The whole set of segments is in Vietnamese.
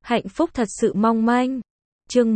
Hạnh phúc thật sự mong manh. Chương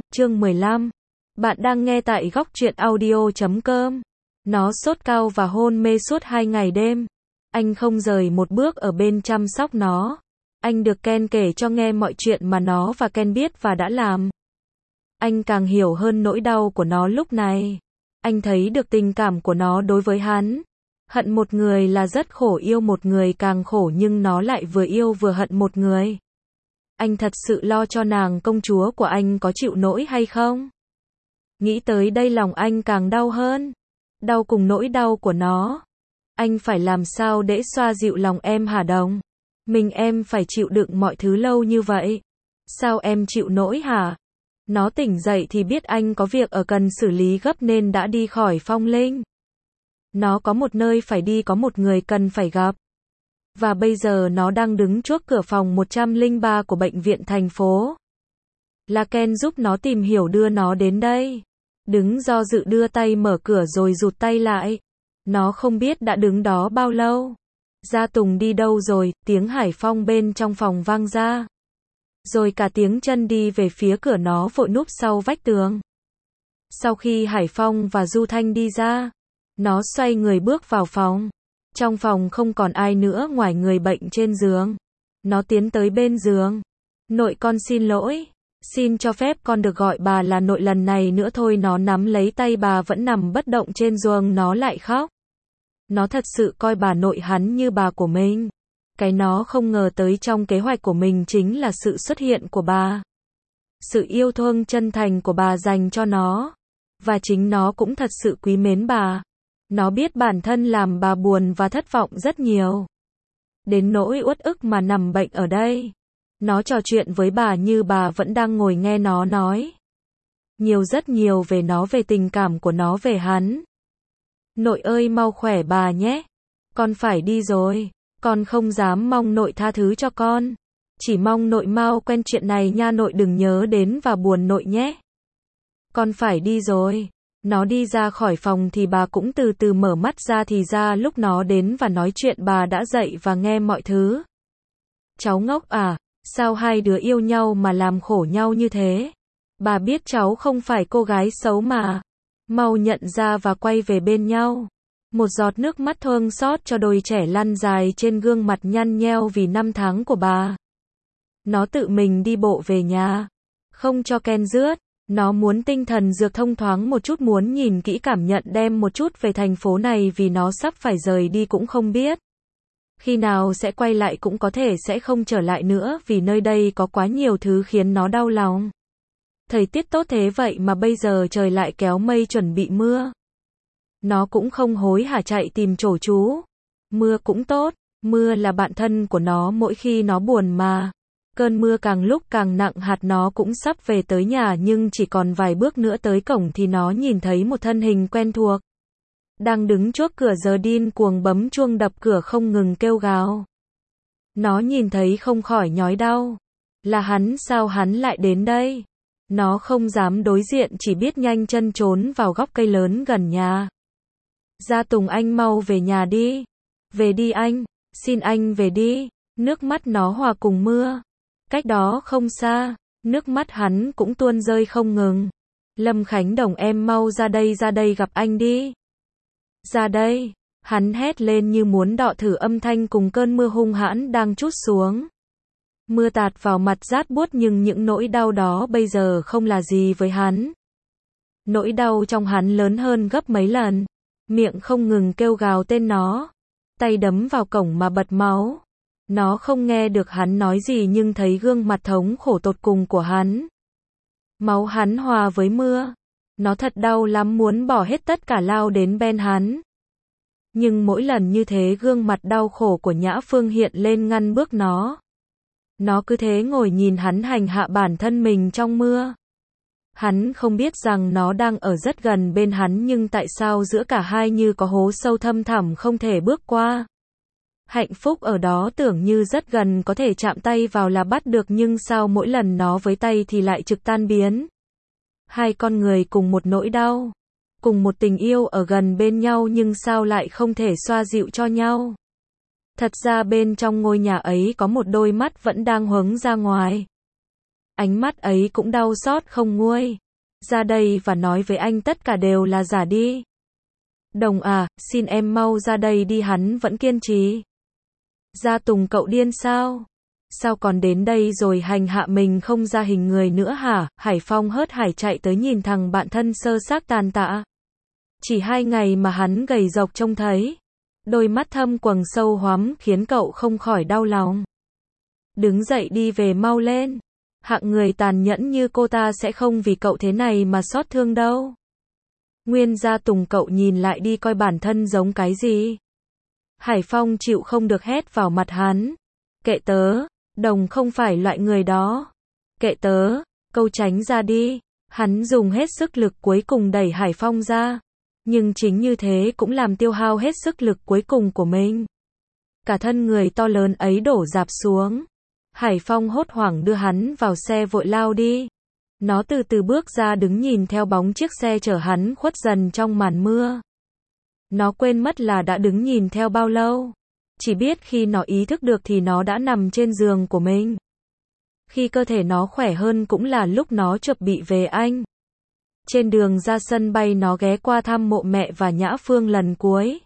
15. Bạn đang nghe tại góc truyện audio.com. Nó sốt cao và hôn mê suốt 2 ngày đêm. Anh không rời một bước ở bên chăm sóc nó. Anh được Ken kể cho nghe mọi chuyện mà nó và Ken biết và đã làm. Anh càng hiểu hơn nỗi đau của nó lúc này. Anh thấy được tình cảm của nó đối với hắn. Hận một người là rất khổ, yêu một người càng khổ, nhưng nó lại vừa yêu vừa hận một người. Anh thật sự lo cho nàng công chúa của anh có chịu nổi hay không? Nghĩ tới đây lòng anh càng đau hơn. Đau cùng nỗi đau của nó. Anh phải làm sao để xoa dịu lòng em hả Đồng? Mình em phải chịu đựng mọi thứ lâu như vậy. Sao em chịu nổi hả? Nó tỉnh dậy thì biết anh có việc ở cần xử lý gấp nên đã đi khỏi Phong Linh. Nó có một nơi phải đi, có một người cần phải gặp. Và bây giờ nó đang đứng trước cửa phòng 103 của bệnh viện thành phố. Là Ken giúp nó tìm hiểu đưa nó đến đây. Đứng do dự đưa tay mở cửa rồi rụt tay lại. Nó không biết đã đứng đó bao lâu. Gia Tùng đi đâu rồi? Tiếng Hải Phong bên trong phòng vang ra. Rồi cả tiếng chân đi về phía cửa, nó vội núp sau vách tường. Sau khi Hải Phong và Du Thanh đi ra, nó xoay người bước vào phòng. Trong phòng không còn ai nữa ngoài người bệnh trên giường. Nó tiến tới bên giường. Nội, con xin lỗi. Xin cho phép con được gọi bà là nội lần này nữa thôi. Nó nắm lấy tay bà vẫn nằm bất động trên giường, nó lại khóc. Nó thật sự coi bà nội hắn như bà của mình. Cái nó không ngờ tới trong kế hoạch của mình chính là sự xuất hiện của bà. Sự yêu thương chân thành của bà dành cho nó. Và chính nó cũng thật sự quý mến bà. Nó biết bản thân làm bà buồn và thất vọng rất nhiều. Đến nỗi uất ức mà nằm bệnh ở đây. Nó trò chuyện với bà như bà vẫn đang ngồi nghe nó nói. Rất nhiều về nó, về tình cảm của nó về hắn. Nội ơi mau khỏe bà nhé. Con phải đi rồi. Con không dám mong nội tha thứ cho con. Chỉ mong nội mau quen chuyện này nha, nội đừng nhớ đến và buồn nội nhé. Con phải đi rồi. Nó đi ra khỏi phòng thì bà cũng từ từ mở mắt ra, thì ra lúc nó đến và nói chuyện bà đã dậy và nghe mọi thứ. Cháu ngốc à, sao hai đứa yêu nhau mà làm khổ nhau như thế? Bà biết cháu không phải cô gái xấu mà. Mau nhận ra và quay về bên nhau. Một giọt nước mắt thương xót cho đôi trẻ lăn dài trên gương mặt nhăn nheo vì năm tháng của bà. Nó tự mình đi bộ về nhà. Không cho Ken rước. Nó muốn tinh thần dược thông thoáng một chút, muốn nhìn kỹ cảm nhận đem một chút về thành phố này vì nó sắp phải rời đi, cũng không biết khi nào sẽ quay lại, cũng có thể sẽ không trở lại nữa vì nơi đây có quá nhiều thứ khiến nó đau lòng. Thời tiết tốt thế vậy mà bây giờ trời lại kéo mây chuẩn bị mưa. Nó cũng không hối hả chạy tìm chỗ trú. Mưa cũng tốt, mưa là bạn thân của nó mỗi khi nó buồn mà. Cơn mưa càng lúc càng nặng hạt, nó cũng sắp về tới nhà nhưng chỉ còn vài bước nữa tới cổng thì nó nhìn thấy một thân hình quen thuộc. Đang đứng trước cửa giờ điên cuồng bấm chuông đập cửa không ngừng kêu gào. Nó nhìn thấy không khỏi nhói đau. Là hắn, sao hắn lại đến đây? Nó không dám đối diện, chỉ biết nhanh chân trốn vào gốc cây lớn gần nhà. Gia Tùng, anh mau về nhà đi. Về đi anh, xin anh về đi. Nước mắt nó hòa cùng mưa. Cách đó không xa, nước mắt hắn cũng tuôn rơi không ngừng. Lâm Khánh Đồng, em mau ra đây gặp anh đi. Ra đây, hắn hét lên như muốn đọ thử âm thanh cùng cơn mưa hung hãn đang trút xuống. Mưa tạt vào mặt rát buốt nhưng những nỗi đau đó bây giờ không là gì với hắn. Nỗi đau trong hắn lớn hơn gấp mấy lần. Miệng không ngừng kêu gào tên nó. Tay đấm vào cổng mà bật máu. Nó không nghe được hắn nói gì nhưng thấy gương mặt thống khổ tột cùng của hắn. Máu hắn hòa với mưa. Nó thật đau lắm, muốn bỏ hết tất cả lao đến bên hắn. Nhưng mỗi lần như thế gương mặt đau khổ của Nhã Phương hiện lên ngăn bước nó. Nó cứ thế ngồi nhìn hắn hành hạ bản thân mình trong mưa. Hắn không biết rằng nó đang ở rất gần bên hắn, nhưng tại sao giữa cả hai như có hố sâu thăm thẳm không thể bước qua. Hạnh phúc ở đó tưởng như rất gần, có thể chạm tay vào là bắt được, nhưng sao mỗi lần nó với tay thì lại trực tan biến. Hai con người cùng một nỗi đau, cùng một tình yêu ở gần bên nhau nhưng sao lại không thể xoa dịu cho nhau. Thật ra bên trong ngôi nhà ấy có một đôi mắt vẫn đang hướng ra ngoài. Ánh mắt ấy cũng đau xót không nguôi. Ra đây và nói với anh tất cả đều là giả đi. Đồng à, xin em mau ra đây đi, hắn vẫn kiên trì. Gia Tùng cậu điên sao? Sao còn đến đây rồi hành hạ mình không ra hình người nữa hả? Hải Phong hớt hải chạy tới nhìn thằng bạn thân sơ xác tàn tạ. Chỉ 2 ngày mà hắn gầy rộc trông thấy. Đôi mắt thâm quầng sâu hoắm khiến cậu không khỏi đau lòng. Đứng dậy đi về mau lên. Hạng người tàn nhẫn như cô ta sẽ không vì cậu thế này mà xót thương đâu. Nguyên Gia Tùng cậu nhìn lại đi coi bản thân giống cái gì. Hải Phong chịu không được hét vào mặt hắn. Kệ tớ, Đồng không phải loại người đó. Kệ tớ, câu tránh ra đi. Hắn dùng hết sức lực cuối cùng đẩy Hải Phong ra. Nhưng chính như thế cũng làm tiêu hao hết sức lực cuối cùng của mình. Cả thân người to lớn ấy đổ rạp xuống. Hải Phong hốt hoảng đưa hắn vào xe vội lao đi. Nó từ từ bước ra đứng nhìn theo bóng chiếc xe chở hắn khuất dần trong màn mưa. Nó quên mất là đã đứng nhìn theo bao lâu. Chỉ biết khi nó ý thức được thì nó đã nằm trên giường của mình. Khi cơ thể nó khỏe hơn cũng là lúc nó chuẩn bị về Anh. Trên đường ra sân bay nó ghé qua thăm mộ mẹ và Nhã Phương lần cuối.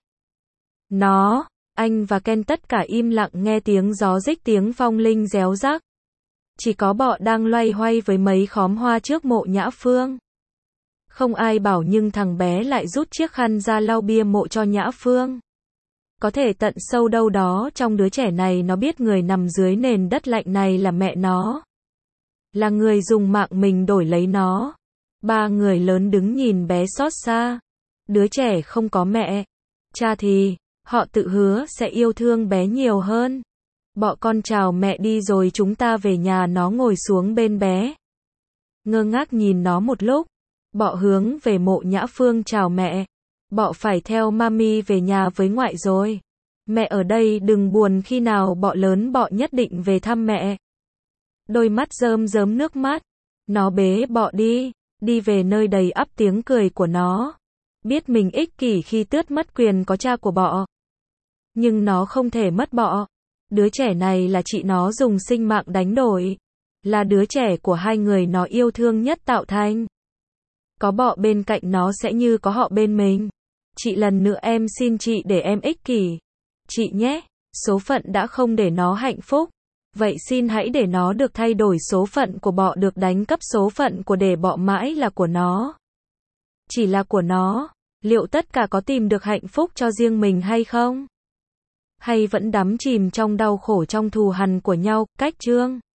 Nó, anh và Ken tất cả im lặng nghe tiếng gió rích, tiếng phong linh réo rắc. Chỉ có bọ đang loay hoay với mấy khóm hoa trước mộ Nhã Phương. Không ai bảo nhưng thằng bé lại rút chiếc khăn ra lau bia mộ cho Nhã Phương. Có thể tận sâu đâu đó trong đứa trẻ này nó biết người nằm dưới nền đất lạnh này là mẹ nó. Là người dùng mạng mình đổi lấy nó. 3 người lớn đứng nhìn bé xót xa. Đứa trẻ không có mẹ. Cha thì, họ tự hứa sẽ yêu thương bé nhiều hơn. Bọ con chào mẹ đi rồi chúng ta về nhà. Nó ngồi xuống bên bé. Ngơ ngác nhìn nó một lúc. Bọ hướng về mộ Nhã Phương chào mẹ. Bọ phải theo mami về nhà với ngoại rồi. Mẹ ở đây đừng buồn, khi nào bọ lớn bọ nhất định về thăm mẹ. Đôi mắt rơm rớm nước mắt. Nó bế bọ đi về nơi đầy ắp tiếng cười của nó. Biết mình ích kỷ khi tước mất quyền có cha của bọ. Nhưng nó không thể mất bọ. Đứa trẻ này là chị nó dùng sinh mạng đánh đổi. Là đứa trẻ của 2 người nó yêu thương nhất tạo thành. Có bọ bên cạnh nó sẽ như có họ bên mình. Chị lần nữa em xin chị để em ích kỷ. Chị nhé, số phận đã không để nó hạnh phúc. Vậy xin hãy để nó được thay đổi số phận của bọ, được đánh cắp số phận của để bọ mãi là của nó. Chỉ là của nó. Liệu tất cả có tìm được hạnh phúc cho riêng mình hay không? Hay vẫn đắm chìm trong đau khổ, trong thù hằn của nhau? Cách chương